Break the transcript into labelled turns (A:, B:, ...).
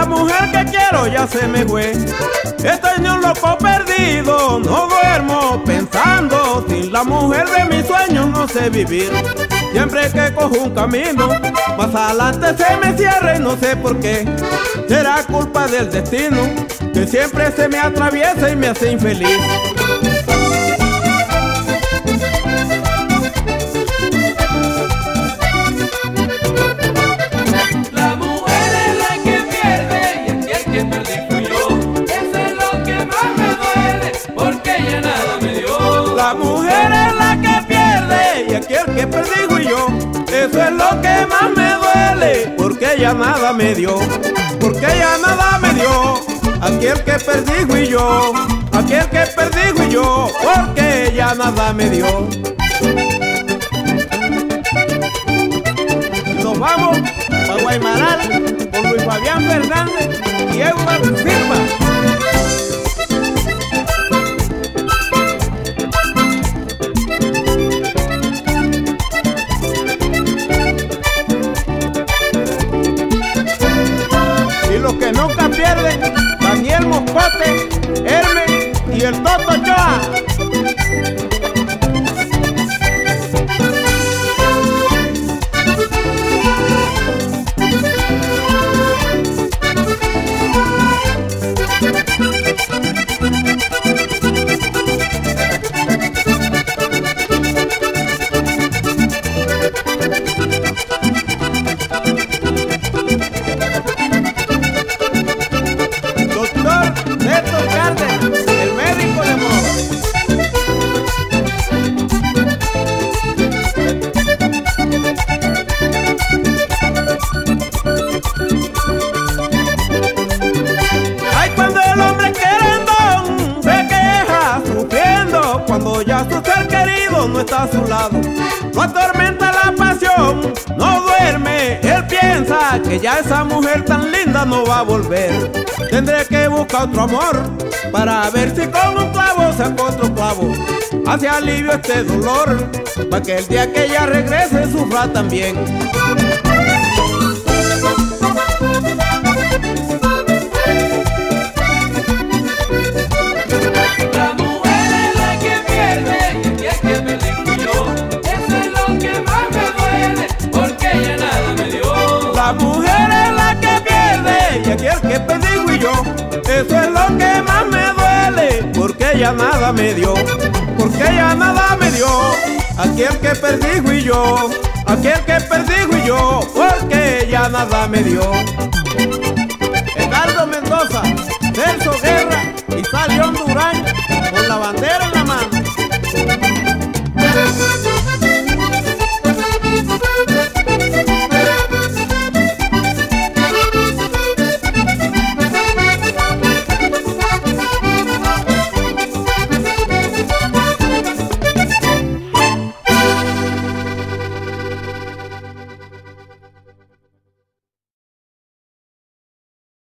A: la mujer que quiero ya se me fue. Estoy un loco perdido, no duermo pensando. Sin la mujer de mis sueños no sé vivir. Siempre que cojo un camino, más adelante se me cierra y no sé por qué. Será culpa del destino, que siempre se me atraviesa y me hace infeliz.
B: La mujer es la que pierde y aquel que perdí fui yo. Eso es lo que más me duele, porque ella nada me dio.
A: La mujer es la que pierde y aquel que perdí fui yo. Eso es lo que más me duele, porque ella nada me dio. Porque ella nada me dio. Aquel que perdí fui yo. Aquel que perdí fui yo, porque ella nada me dio. Nos vamos a Guaymaral con Luis Fabián Fernández y Edward Silva. Y los que nunca pierden, Daniel Moscote, Hermes y el Toto Ochoa. Cuando ya su ser querido no está a su lado, lo atormenta la pasión, no duerme. Él piensa que ya esa mujer tan linda no va a volver. Tendré que buscar otro amor para ver si con un clavo saco otro clavo. Hace alivio este dolor, para que el día que ella regrese sufra también. La mujer es la que pierde y aquel que perdí fui yo. Eso es lo que más me duele, porque ella nada me dio. Porque ella nada me dio. Aquel que perdí fui yo. Aquel que perdí fui yo, porque ella nada me dio. Edgardo Mendoza.